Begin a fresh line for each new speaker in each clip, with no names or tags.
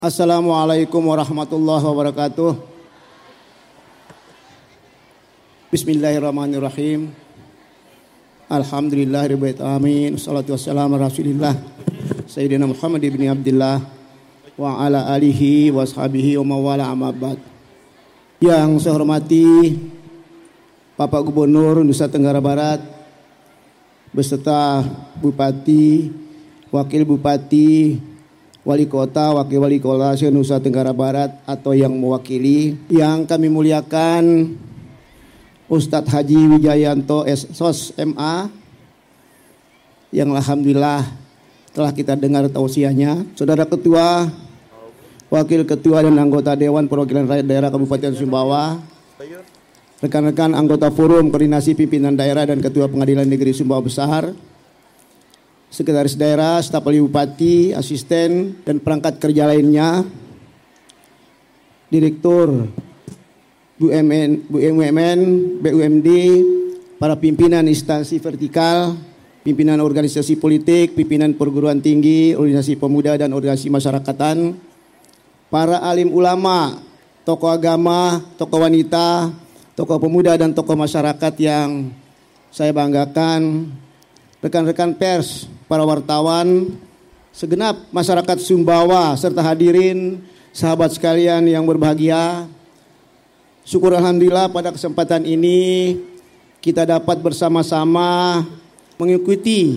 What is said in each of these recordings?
Assalamualaikum warahmatullahi wabarakatuh. Bismillahirrahmanirrahim. Alhamdulillahirabbil alamin. Wassalatu wassalamu ala Rasulillah Sayyidina Muhammad ibn Abdullah wa ala alihi washabihi wa mawala amma ba'd. Yang saya hormati Bapak Gubernur Nusa Tenggara Barat beserta Bupati, Wakil Bupati, Wali Kota, Wakil Wali Kota Nusa Tenggara Barat atau yang mewakili, yang kami muliakan Ustadz Haji Wijayanto SOS MA yang alhamdulillah telah kita dengar tausiahnya, Saudara Ketua, Wakil Ketua dan anggota Dewan Perwakilan Rakyat Daerah Kabupaten Sumbawa, rekan-rekan anggota Forum Koordinasi Pimpinan Daerah dan Ketua Pengadilan Negeri Sumbawa Besar, Sekretaris Daerah, staf ahli Bupati, asisten dan perangkat kerja lainnya, Direktur BUMN, BUMD, para pimpinan instansi vertikal, pimpinan organisasi politik, pimpinan perguruan tinggi, organisasi pemuda dan organisasi masyarakatan, para alim ulama, tokoh agama, tokoh wanita, tokoh pemuda dan tokoh masyarakat yang saya banggakan, rekan-rekan pers, para wartawan, segenap masyarakat Sumbawa serta hadirin, sahabat sekalian yang berbahagia. Syukur alhamdulillah pada kesempatan ini kita dapat bersama-sama mengikuti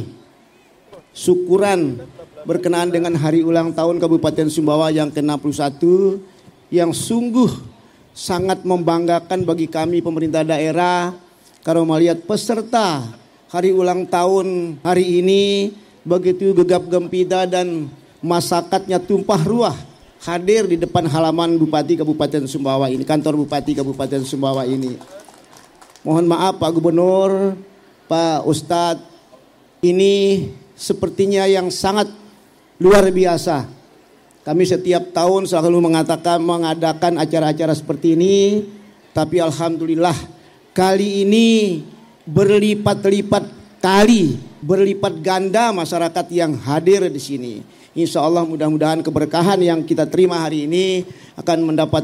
syukuran berkenaan dengan hari ulang tahun Kabupaten Sumbawa yang ke-61 yang sungguh sangat membanggakan bagi kami pemerintah daerah kalau melihat peserta hari ulang tahun hari ini begitu gegap gempita dan masyarakatnya tumpah ruah hadir di depan halaman Bupati Kabupaten Sumbawa ini, kantor Bupati Kabupaten Sumbawa ini. Mohon maaf Pak Gubernur, Pak Ustadz, ini sepertinya yang sangat luar biasa. Kami setiap tahun selalu mengadakan acara-acara seperti ini, tapi alhamdulillah kali ini berlipat-lipat kali, berlipat ganda masyarakat yang hadir di sini. Insya Allah mudah-mudahan keberkahan yang kita terima hari ini akan mendapat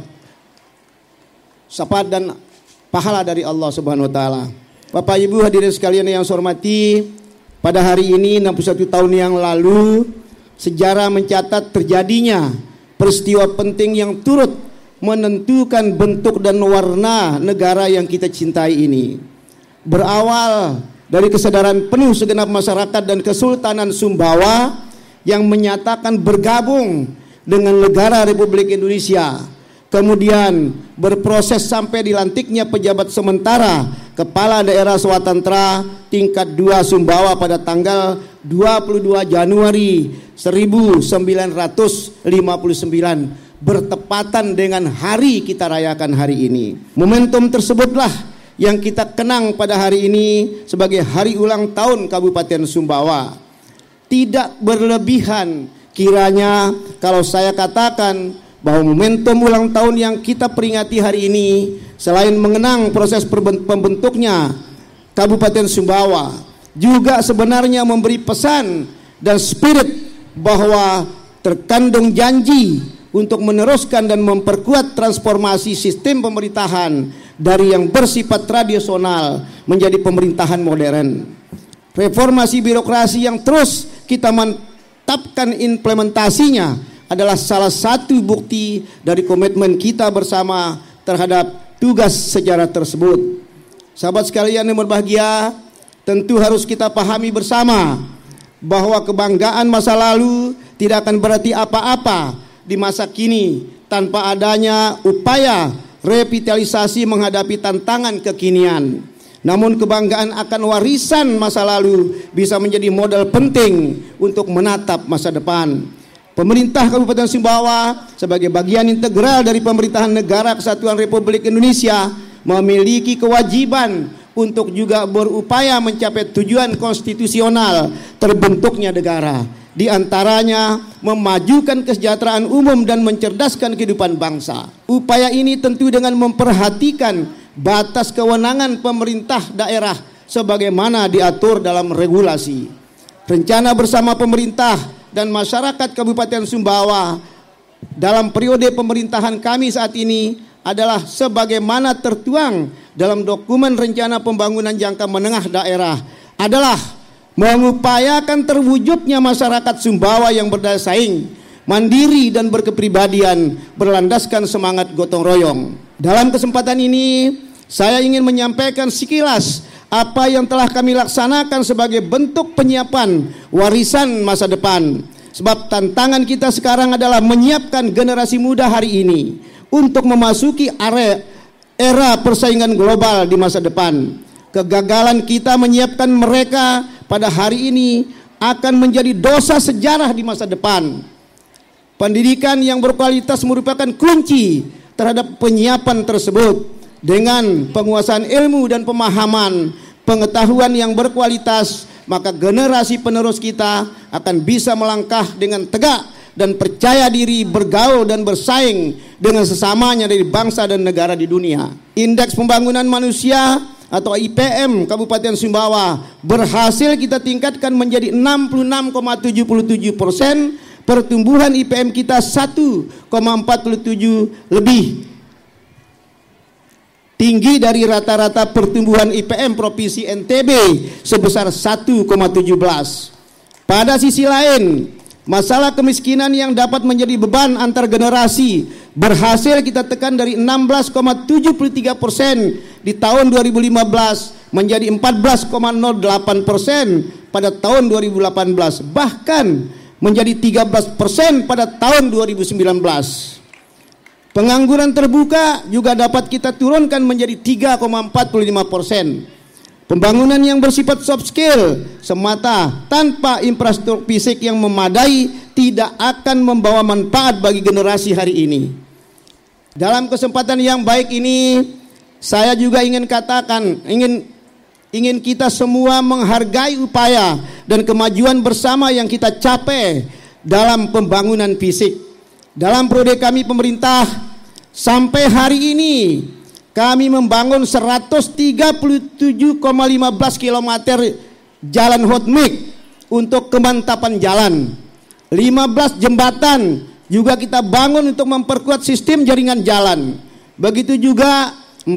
syafaat dan pahala dari Allah Subhanahu wa taala. Bapak Ibu hadirin sekalian yang saya hormati, pada hari ini 61 tahun yang lalu sejarah mencatat terjadinya peristiwa penting yang turut menentukan bentuk dan warna negara yang kita cintai ini. Berawal dari kesadaran penuh segenap masyarakat dan Kesultanan Sumbawa yang menyatakan bergabung dengan negara Republik Indonesia, kemudian berproses sampai dilantiknya pejabat sementara Kepala Daerah Swatantra tingkat 2 Sumbawa pada tanggal 22 Januari 1959 bertepatan dengan hari kita rayakan hari ini. Momentum tersebutlah yang kita kenang pada hari ini sebagai hari ulang tahun Kabupaten Sumbawa. Tidak berlebihan kiranya kalau saya katakan bahwa momentum ulang tahun yang kita peringati hari ini selain mengenang proses pembentuknya Kabupaten Sumbawa, juga sebenarnya memberi pesan dan spirit bahwa terkandung janji untuk meneruskan dan memperkuat transformasi sistem pemerintahan dari yang bersifat tradisional menjadi pemerintahan modern. Reformasi birokrasi yang terus kita mantapkan implementasinya adalah salah satu bukti dari komitmen kita bersama terhadap tugas sejarah tersebut. Sahabat sekalian yang berbahagia, tentu harus kita pahami bersama bahwa kebanggaan masa lalu tidak akan berarti apa-apa di masa kini tanpa adanya upaya revitalisasi menghadapi tantangan kekinian. Namun kebanggaan akan warisan masa lalu bisa menjadi modal penting untuk menatap masa depan. Pemerintah Kabupaten Sumbawa sebagai bagian integral dari pemerintahan Negara Kesatuan Republik Indonesia memiliki kewajiban untuk juga berupaya mencapai tujuan konstitusional terbentuknya negara. Di antaranya memajukan kesejahteraan umum dan mencerdaskan kehidupan bangsa. Upaya ini tentu dengan memperhatikan batas kewenangan pemerintah daerah sebagaimana diatur dalam regulasi. Rencana bersama pemerintah dan masyarakat Kabupaten Sumbawa dalam periode pemerintahan kami saat ini adalah sebagaimana tertuang dalam dokumen rencana pembangunan jangka menengah daerah, adalah mengupayakan terwujudnya masyarakat Sumbawa yang berdaya saing, mandiri dan berkepribadian, berlandaskan semangat gotong royong. Dalam kesempatan ini saya ingin menyampaikan sekilas apa yang telah kami laksanakan sebagai bentuk penyiapan warisan masa depan. Sebab tantangan kita sekarang adalah menyiapkan generasi muda hari ini untuk memasuki era persaingan global di masa depan. Kegagalan kita menyiapkan mereka pada hari ini akan menjadi dosa sejarah di masa depan. Pendidikan yang berkualitas merupakan kunci terhadap penyiapan tersebut. Dengan penguasaan ilmu dan pemahaman pengetahuan yang berkualitas, maka generasi penerus kita akan bisa melangkah dengan tegak dan percaya diri bergaul dan bersaing dengan sesamanya dari bangsa dan negara di dunia. Indeks pembangunan manusia atau IPM Kabupaten Sumbawa berhasil kita tingkatkan menjadi 66,77%. Pertumbuhan IPM kita 1,47 lebih tinggi dari rata-rata pertumbuhan IPM Provinsi NTB sebesar 1,17. Pada sisi lain, masalah kemiskinan yang dapat menjadi beban antar generasi berhasil kita tekan dari 16,73% di tahun 2015 menjadi 14,08% pada tahun 2018, bahkan menjadi 13% pada tahun 2019. Pengangguran terbuka juga dapat kita turunkan menjadi 3,45%. Pembangunan yang bersifat soft skill semata tanpa infrastruktur fisik yang memadai tidak akan membawa manfaat bagi generasi hari ini. Dalam kesempatan yang baik ini, saya juga ingin katakan, ingin kita semua menghargai upaya dan kemajuan bersama yang kita capai dalam pembangunan fisik. Dalam periode kami pemerintah sampai hari ini kami membangun 137,15 km jalan hot mix untuk kemantapan jalan. 15 jembatan juga kita bangun untuk memperkuat sistem jaringan jalan. Begitu juga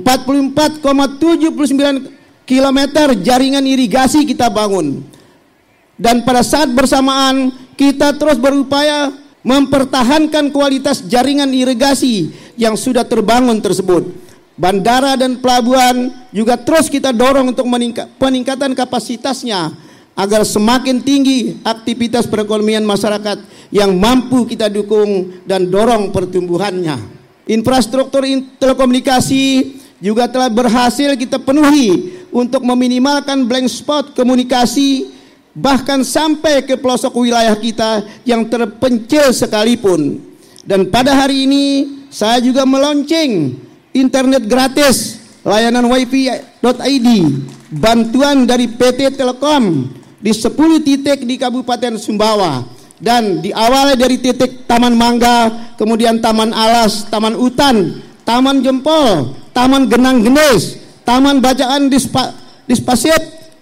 44,79 km jaringan irigasi kita bangun. Dan pada saat bersamaan kita terus berupaya mempertahankan kualitas jaringan irigasi yang sudah terbangun tersebut. Bandara dan pelabuhan juga terus kita dorong untuk peningkatan kapasitasnya agar semakin tinggi aktivitas perekonomian masyarakat yang mampu kita dukung dan dorong pertumbuhannya. Infrastruktur telekomunikasi juga telah berhasil kita penuhi untuk meminimalkan blank spot komunikasi bahkan sampai ke pelosok wilayah kita yang terpencil sekalipun. Dan pada hari ini saya juga meluncing internet gratis layanan wifi.id bantuan dari PT Telkom di 10 titik di Kabupaten Sumbawa, dan diawali dari titik Taman Mangga, kemudian Taman Alas, Taman Utan, Taman Jempol, Taman Genang Genis, Taman Bacaan Dispasit,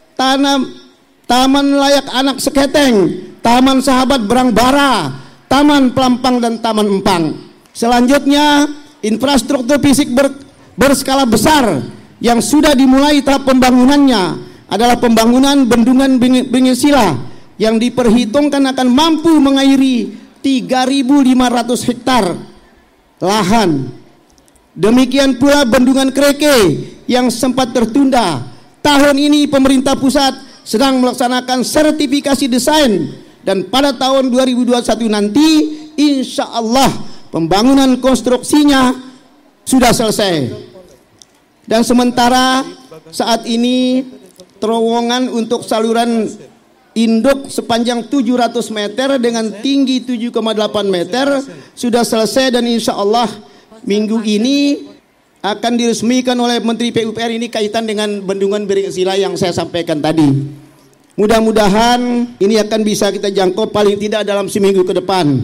Taman Layak Anak Seketeng, Taman Sahabat Berangbara, Taman Pelampang dan Taman Empang. Selanjutnya infrastruktur fisik berskala besar yang sudah dimulai tahap pembangunannya adalah pembangunan bendungan Bengesila yang diperhitungkan akan mampu mengairi 3.500 hektar lahan. Demikian pula bendungan Kreke yang sempat tertunda. Tahun ini pemerintah pusat sedang melaksanakan sertifikasi desain dan pada tahun 2021 nanti insya Allah pembangunan konstruksinya sudah selesai. Dan sementara saat ini terowongan untuk saluran induk sepanjang 700 meter dengan tinggi 7,8 meter sudah selesai, dan insya Allah minggu ini akan diresmikan oleh Menteri PUPR ini kaitan dengan bendungan Bengesila yang saya sampaikan tadi. Mudah-mudahan ini akan bisa kita jangkau paling tidak dalam seminggu ke depan.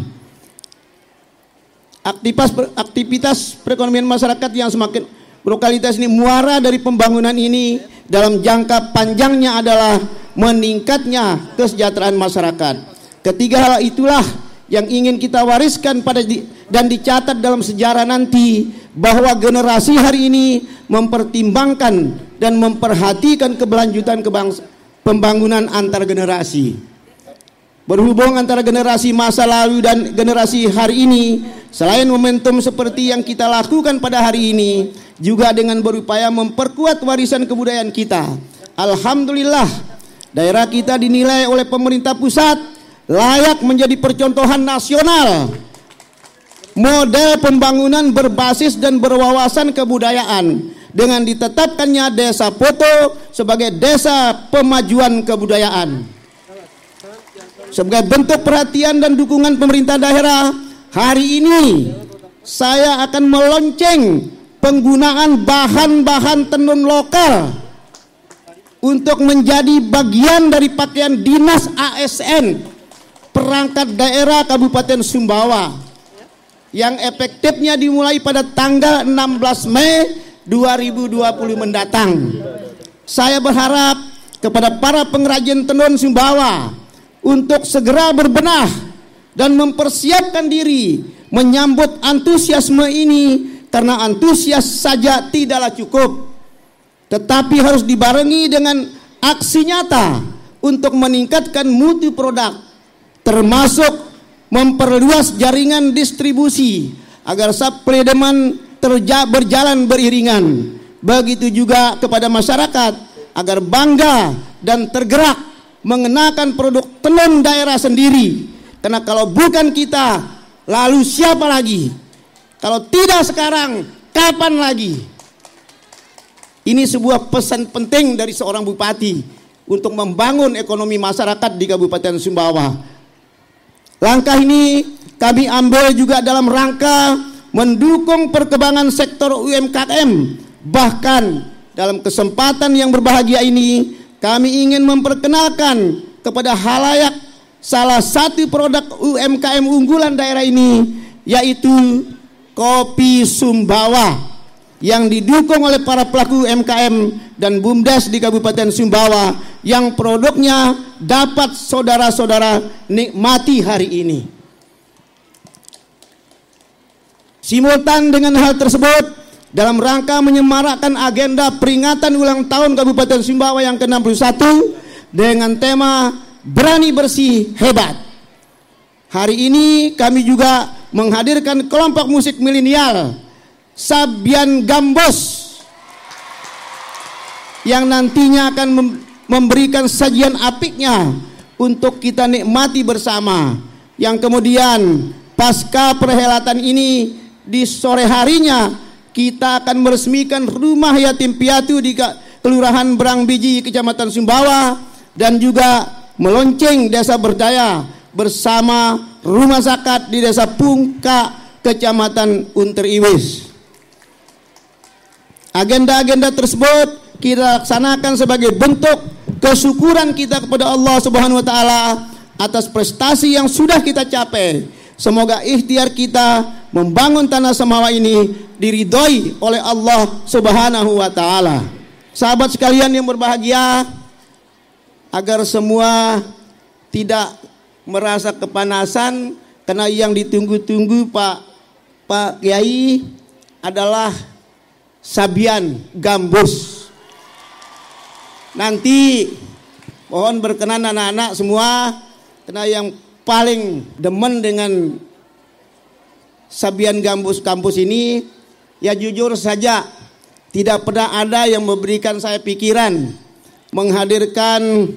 Aktivitas perekonomian masyarakat yang semakin berkualitas ini, muara dari pembangunan ini dalam jangka panjangnya adalah meningkatnya kesejahteraan masyarakat. Ketiga hal itulah yang ingin kita wariskan pada dan dicatat dalam sejarah nanti bahwa generasi hari ini mempertimbangkan dan memperhatikan keberlanjutan pembangunan antar generasi. Berhubung antara generasi masa lalu dan generasi hari ini, selain momentum seperti yang kita lakukan pada hari ini, juga dengan berupaya memperkuat warisan kebudayaan kita. Alhamdulillah, daerah kita dinilai oleh pemerintah pusat layak menjadi percontohan nasional model pembangunan berbasis dan berwawasan kebudayaan dengan ditetapkannya Desa Poto sebagai desa pemajuan kebudayaan. Sebagai bentuk perhatian dan dukungan pemerintah daerah, hari ini saya akan melonceng penggunaan bahan-bahan tenun lokal untuk menjadi bagian dari pakaian dinas ASN perangkat daerah Kabupaten Sumbawa yang efektifnya dimulai pada tanggal 16 Mei 2020 mendatang. Saya berharap kepada para pengrajin tenun Sumbawa untuk segera berbenah dan mempersiapkan diri menyambut antusiasme ini, karena antusias saja tidaklah cukup, tetapi harus dibarengi dengan aksi nyata untuk meningkatkan mutu produk, termasuk memperluas jaringan distribusi agar supply demand berjalan beriringan. Begitu juga kepada masyarakat agar bangga dan tergerak mengenakan produk tenun daerah sendiri. Karena kalau bukan kita, lalu siapa lagi? Kalau tidak sekarang, kapan lagi? Ini sebuah pesan penting dari seorang bupati untuk membangun ekonomi masyarakat di Kabupaten Sumbawa. Langkah ini kami ambil juga dalam rangka mendukung perkembangan sektor UMKM. Bahkan dalam kesempatan yang berbahagia ini, kami ingin memperkenalkan kepada halayak salah satu produk UMKM unggulan daerah ini, yaitu kopi Sumbawa, yang didukung oleh para pelaku UMKM dan BUMDes di Kabupaten Sumbawa, yang produknya dapat saudara-saudara nikmati hari ini. Simultan dengan hal tersebut, dalam rangka menyemarakkan agenda peringatan ulang tahun Kabupaten Sumbawa yang ke-61 dengan tema Berani Bersih Hebat. Hari ini kami juga menghadirkan kelompok musik milenial Sabian Gambos yang nantinya akan memberikan sajian apiknya untuk kita nikmati bersama, yang kemudian pasca perhelatan ini di sore harinya kita akan meresmikan rumah yatim piatu di Kelurahan Berangbiji, Kecamatan Sumbawa, dan juga melonceng Desa Berdaya bersama rumah zakat di Desa Pungka, Kecamatan Unter Iwis. Agenda-agenda tersebut kita laksanakan sebagai bentuk kesyukuran kita kepada Allah Subhanahu wa taala atas prestasi yang sudah kita capai. Semoga ikhtiar kita membangun tanah Samawa ini diridhoi oleh Allah Subhanahu wa taala. Sahabat sekalian yang berbahagia, agar semua tidak merasa kepanasan karena yang ditunggu-tunggu Pak Kiai adalah Sabian Gambos. Nanti mohon berkenan anak-anak semua, karena yang paling demen dengan Sabian Gambos kampus ini, ya jujur saja tidak pernah ada yang memberikan saya pikiran menghadirkan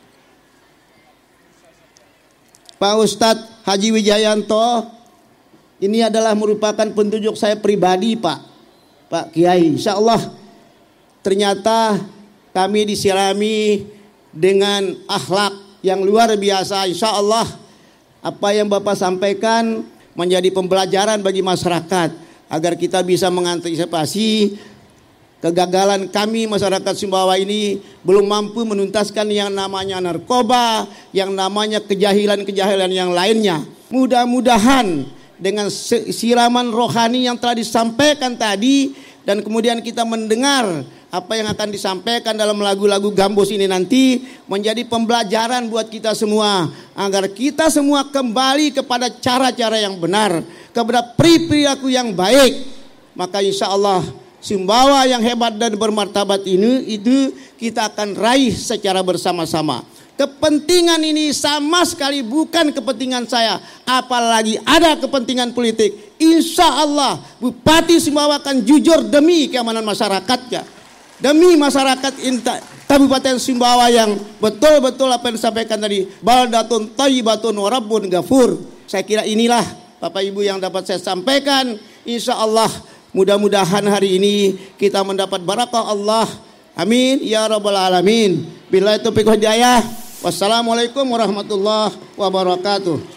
Pak Ustadz Haji Wijayanto. Ini adalah merupakan petunjuk saya pribadi, Pak Kiai. Insya Allah ternyata kami disirami dengan akhlak yang luar biasa. Insya Allah apa yang Bapak sampaikan menjadi pembelajaran bagi masyarakat agar kita bisa mengantisipasi kegagalan kami masyarakat Sumbawa ini belum mampu menuntaskan yang namanya narkoba, yang namanya kejahilan-kejahilan yang lainnya. Mudah-mudahan dengan siraman rohani yang telah disampaikan tadi dan kemudian kita mendengar apa yang akan disampaikan dalam lagu-lagu gambus ini nanti menjadi pembelajaran buat kita semua, agar kita semua kembali kepada cara-cara yang benar, kepada perilaku yang baik. Maka insya Allah Sumbawa yang hebat dan bermartabat ini itu kita akan raih secara bersama-sama. Kepentingan ini sama sekali bukan kepentingan saya, apalagi ada kepentingan politik. Insya Allah Bupati Sumbawa akan jujur demi keamanan masyarakatnya, demi masyarakat Kabupaten Sumbawa yang betul-betul apa yang disampaikan tadi, baldatun thayyibatun wa rabbun ghafur. Saya kira inilah Bapak Ibu yang dapat saya sampaikan. Insya Allah mudah-mudahan hari ini kita mendapat barakah Allah. Amin ya rabbal alamin. Billahi taufiq wal hidayah. Wassalamualaikum warahmatullahi wabarakatuh.